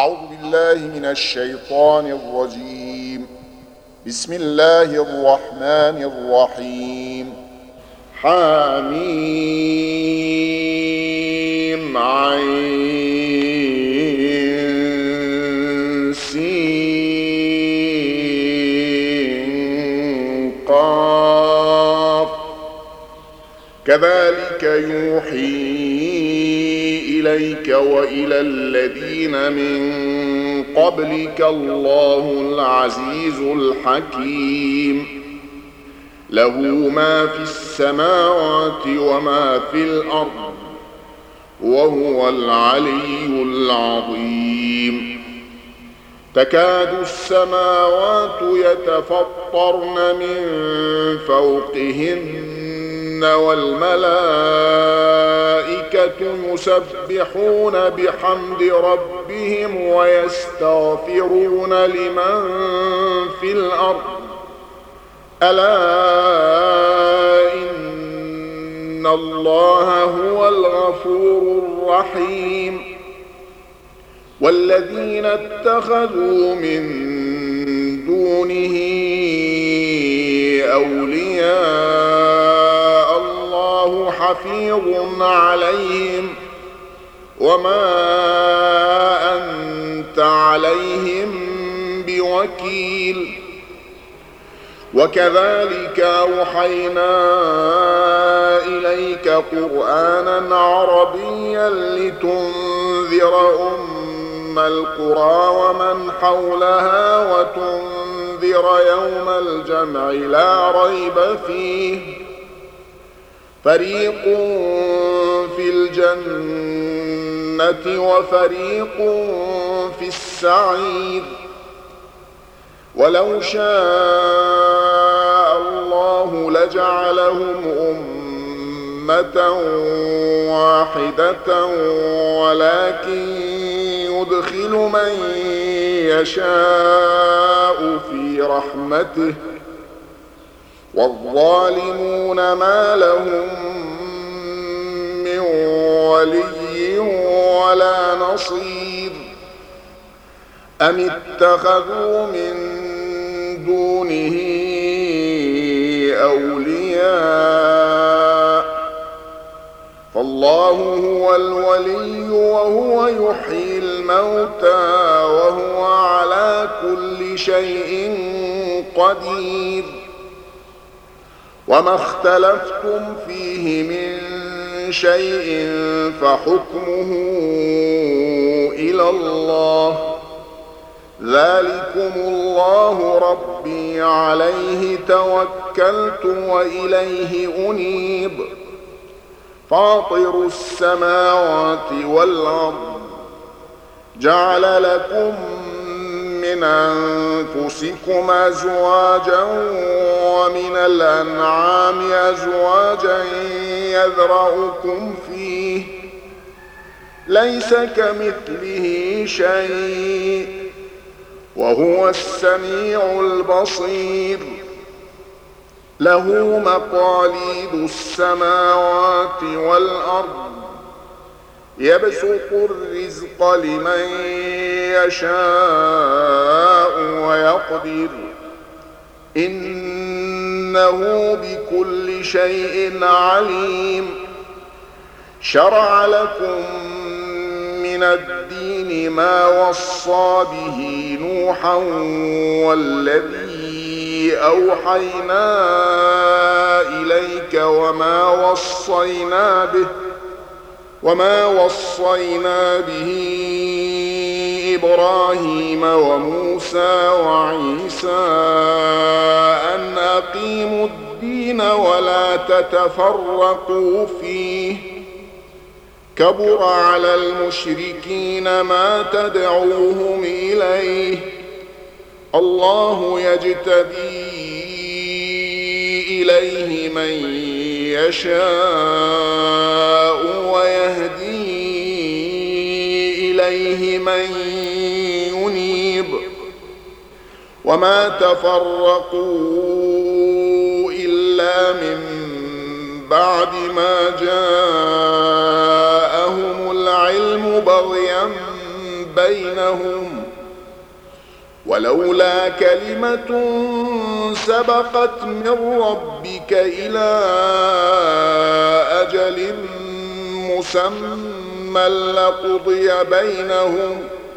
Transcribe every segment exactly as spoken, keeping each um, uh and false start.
أعوذ بالله من الشيطان الرجيم. بسم الله الرحمن الرحيم. حميم عين سين قاف كذلك يوحي إليك وإلى الذين من قبلك الله العزيز الحكيم. له ما في السماوات وما في الأرض وهو العلي العظيم. تكاد السماوات يتفطرن من فوقهن والملائكة يسبحون بحمد ربهم ويستغفرون لمن في الأرض ألا إن الله هو الغفور الرحيم. والذين اتخذوا من دونه أولياء الله حفيظ عليهم وما أنت عليهم بوكيل. وكذلك أوحينا إليك قرآنا عربيا لتنذر أم القرى ومن حولها وتنذر يوم الجمع لا ريب فيه فريق في الجنة وفريق في السعير. ولو شاء الله لجعلهم أمة واحدة ولكن يدخل من يشاء في رحمته والظالمون ما لهم من ولي ولا نصير. أم اتخذوا من دونه أولياء فالله هو الولي وهو يحيي الموتى وهو على كل شيء قدير. وما اختلفتم فيه من شيء فحكمه إلى الله ذلكم الله ربي عليه توكلت وإليه أنيب. فاطر السماوات والأرض جعل لكم من أنفسكم أزواجا ومن الأنعام أزواجا يذرأكم فيه ليس كمثله شيء وهو السميع البصير. له مقاليد السماوات والأرض يبسط الرزق لمن يشاء ويقدر إنه بكل شيء عليم. شرع لكم من الدين ما وصى به نوحا والذي أوحينا إليك وما وصينا به وما وصينا به إبراهيم وموسى وعيسى أن أقيموا الدين ولا تتفرقوا فيه كبر على المشركين ما تدعوهم إليه. الله يجتبي إليه من يشاء ويهدي إليه من ينيب. وما تفرقوا إلا من بعد ما جاءهم العلم بغيا بينهم ولولا كلمة سبقت من ربك إلى أجل مسمى لقضي بينهم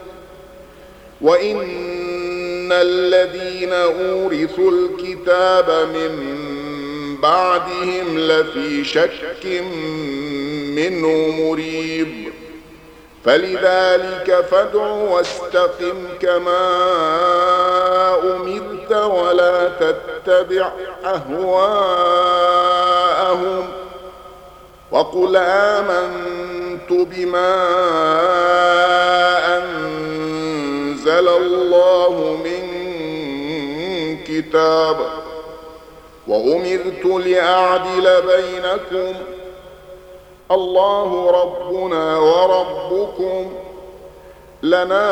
وإن الذين أورثوا الكتاب من بعدهم لفي شك منه مريب فلذلك فادع واستقم كما أمرت ولا تتبع أهواءهم وقل آمنت بما أنزل الله من كتاب وأمرت لأعدل بينكم الله ربنا وربكم لنا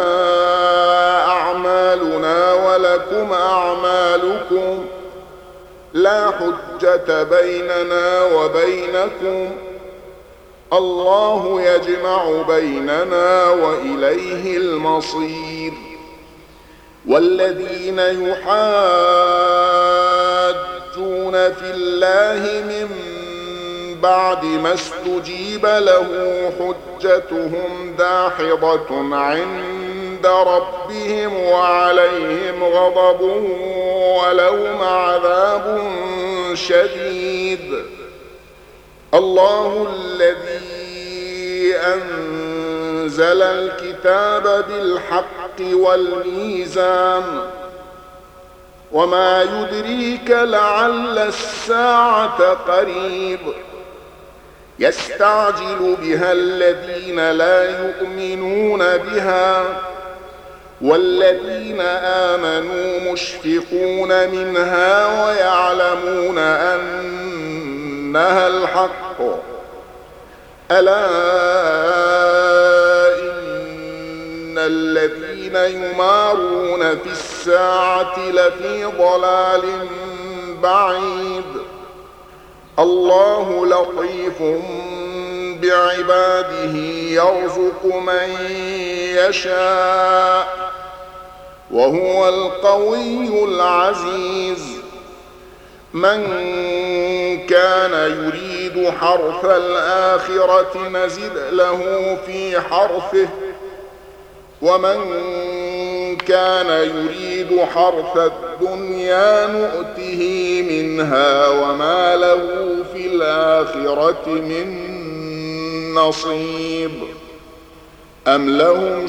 أعمالنا ولكم أعمالكم لا حجة بيننا وبينكم الله يجمع بيننا وإليه المصير والذين يحاجون في الله من بعد ما استجيب له حجتهم داحضة عند ربهم وعليهم غضب ولهم عذاب شديد الله الذي أنزل الكتاب بالحق والميزان وما يدريك لعل الساعة قريب يستعجل بها الذين لا يؤمنون بها والذين آمنوا مشفقون منها ويعلمون أنها الحق ألا إن الذين يمارون في الساعة لفي ضلال بعيد الله لطيف بعباده يرزق من يشاء وهو القوي العزيز من كان يريد حرث الآخرة نزد له في حرثه ومن كان يريد حرث الدنيا نؤته منها وما له في الآخرة من نصيب أم لهم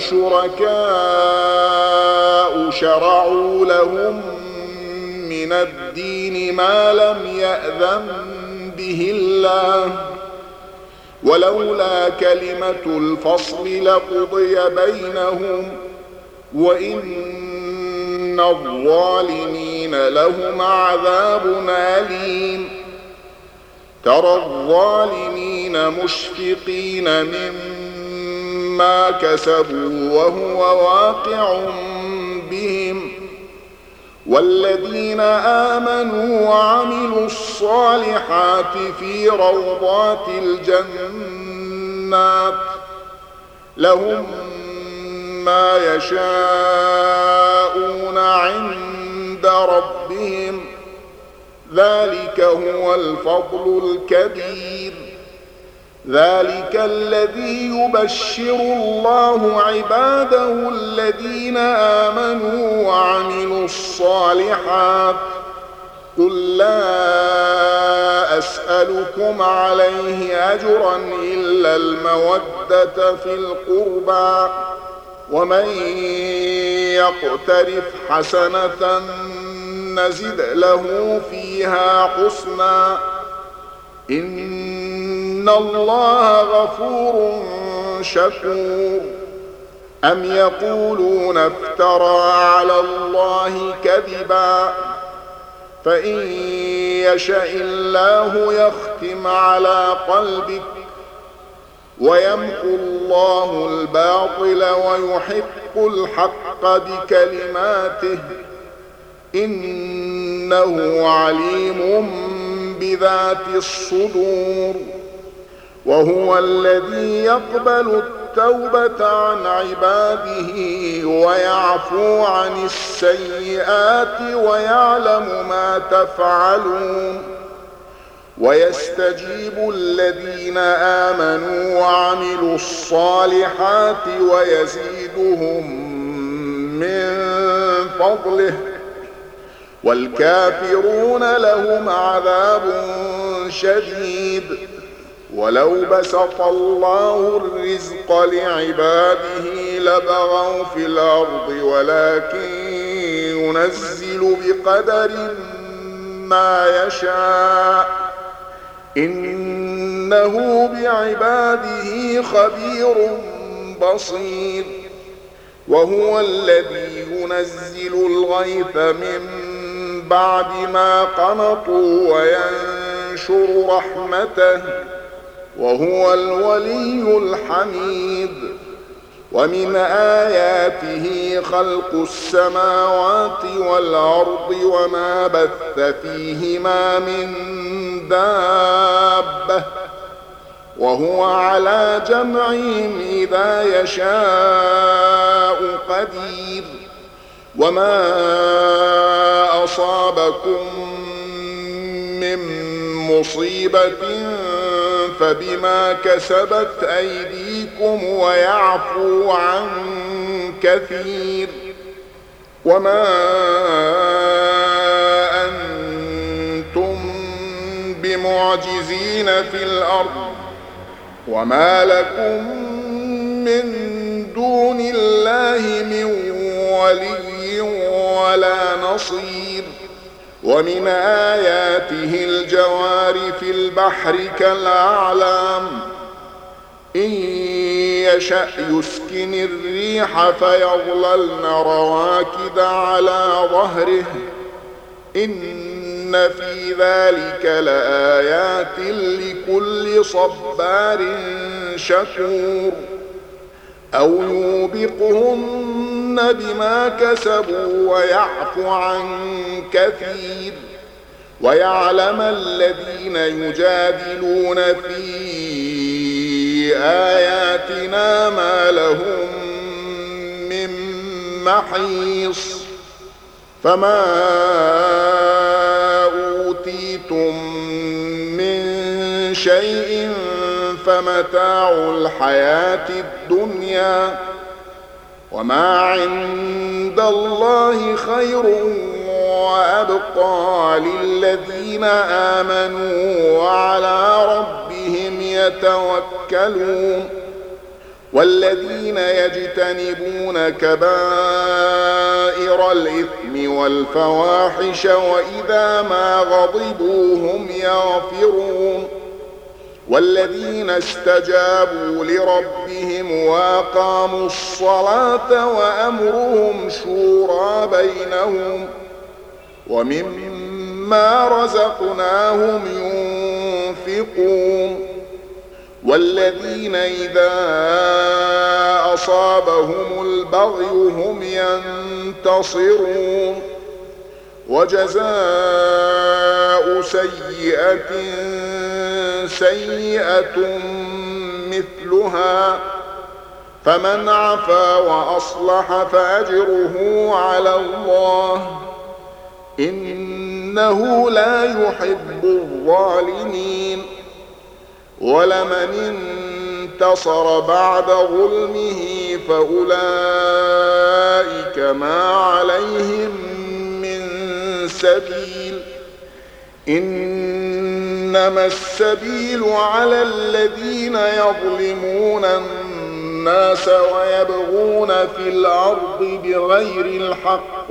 شركاء شرعوا لهم من الدين ما لم يأذن به الله ولولا كلمة الفصل لقضي بينهم وإن الظالمين لهم عذاب أليم ترى الظالمين مشفقين مما كسبوا وهو واقع بهم والذين آمنوا وعملوا الصالحات في روضات الجنات لهم ما يشاءون عند ربهم ذلك هو الفضل الكبير ذلك الذي يبشر الله عباده الذين آمنوا وعملوا الصالحات قل لا أسألكم عليه أجرا إلا المودة في القربى ومن يقترف حسنة نزد له فيها حسنا إن الله غفور شكور أم يقولون افترى على الله كذبا فإن يشاء الله يختم على قلبك ويمحو الله الباطل ويحق الحق بكلماته إنه عليم بذات الصدور وهو الذي يقبل التوبة عن عباده ويعفو عن السيئات ويعلم ما تفعلون ويستجيب الذين آمنوا وعملوا الصالحات ويزيدهم من فضله والكافرون لهم عذاب شديد. ولو بسط الله الرزق لعباده لبغوا في الأرض ولكن ينزل بقدر ما يشاء إنه بعباده خبير بصير. وهو الذي ينزل الغيث من بعد ما قنطوا وينشر رحمته وهو الولي الحميد. ومن آياته خلق السماوات والأرض وما بث فيهما من دابة وهو على جمعهم إذا يشاء قدير. وما أصابكم من مصيبة فبما كسبت أيديكم ويعفو عن كثير. وما أنتم بمعجزين في الأرض وما لكم من دون الله من ولي ولا نصير. ومن آياته الجوار في البحر كالأعلام إن يشأ يسكن الريح فيظللن رواكد على ظهره إن في ذلك لآيات لكل صبار شكور. أو يوبقهن بما كسبوا ويعفو عن كثير. ويعلم الذين يجادلون في آياتنا ما لهم من محيص. فما أوتيتم من شيء فمتاع الحياة الدنيا وما عند الله خير وأبقى للذين آمنوا وعلى ربهم يتوكلون. والذين يجتنبون كبائر الإثم والفواحش وإذا ما غضبوا هم يغفرون. والذين استجابوا لربهم وأقاموا الصلاة وأمرهم شورى بينهم ومما رزقناهم ينفقون. والذين إذا أصابهم البغي هم ينتصرون. وجزاء سيئة سيئة مثلها فمن عفا وأصلح فأجره على الله إنه لا يحب الظالمين. ولمن انتصر بعد ظلمه فأولئك ما عليهم من سبيل إنما السبيل على الذين يظلمون الناس ويبغون في الأرض بغير الحق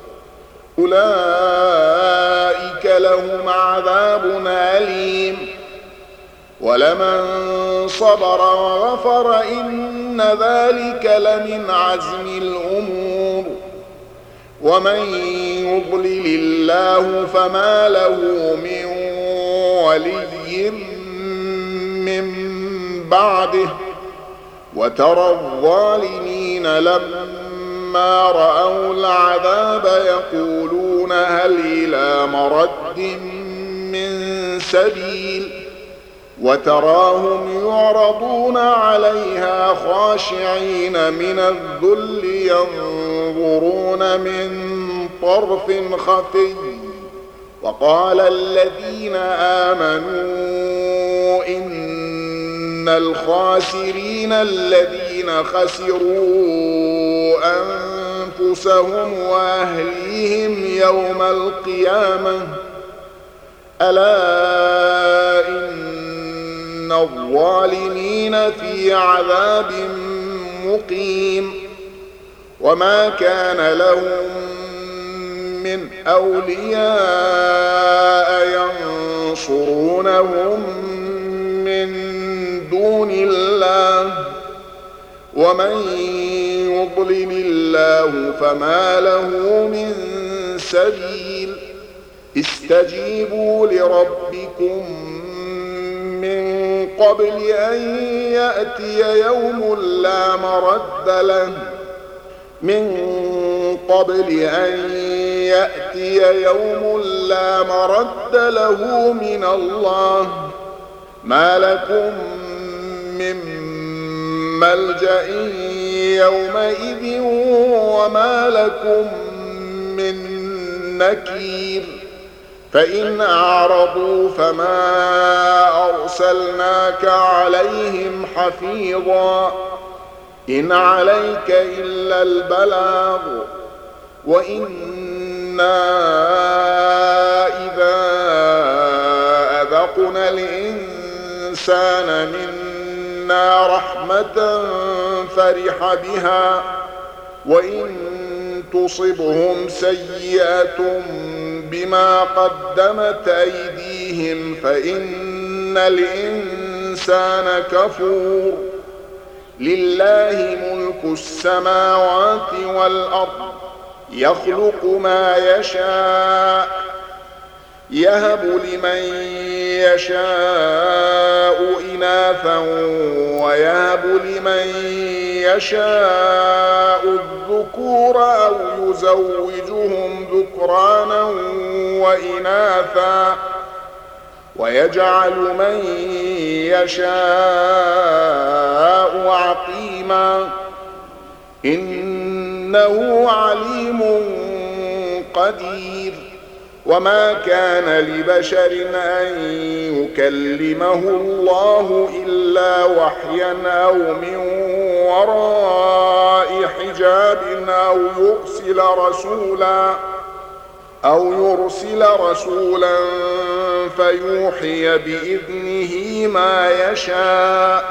أولئك لهم عذاب أليم. ولمن صبر وغفر إن ذلك لمن عزم الأمور. ومن يضلل الله فما له من ولي من بعده. وترى الظالمين لما رأوا العذاب يقولون هل إلى مرد من سبيل وتراهم يعرضون عليها خاشعين من الذل ينظرون من طرف خفي. وقال الذين آمنوا إن الخاسرين الذين خسروا أنفسهم وأهليهم يوم القيامة ألا إن الظالمين في عذاب مقيم. وما كان لهم من أولياء ينصرونهم من دون الله ومن يضلل الله فما له من سبيل. استجيبوا لربكم من قبل أن يأتي يوم لا مرد له من قبل أن يأتي يوم لا مرد له من الله ما لكم من ملجأ يومئذ وما لكم من نكير. فإن أعرضوا فما أرسلناك عليهم حفيظا إن عليك إلا البلاغ وإنا إذا أذقنا الإنسان منا رحمة فرح بها وإن تصبهم سيئة بما قدمت أيديهم فإن الإنسان كفور. لله ملك السماوات والأرض يخلق ما يشاء يهب لمن يشاء إناثا ويهب لمن يشاء الذكور أو يزوجهم ذكرانا وإناثا ويجعل من يشاء عقيما إنه عليم قدير. وما كان لبشر أن يكلمه الله إلا وحيا أو من وراء حجاب أو يرسل رسولا أو يرسل رسولا فيوحي بإذنه ما يشاء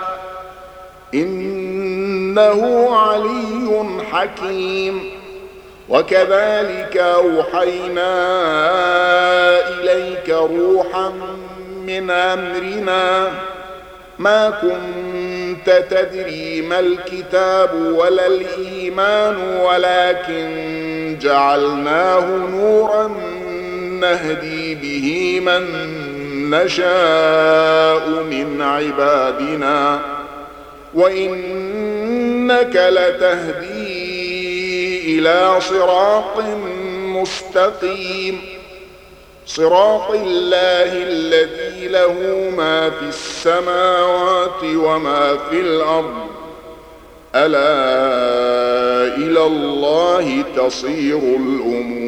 إنه علي حكيم. وكذلك أوحينا إليك روحا من أمرنا ما كنت تدري ما الكتاب ولا الإيمان ولكن جعلناه نورا نهدي به من نشاء من عبادنا وإنك لتهدي إلى صراط مستقيم صراط الله الذي له ما في السماوات وما في الأرض ألا إلى الله تصير الأمور.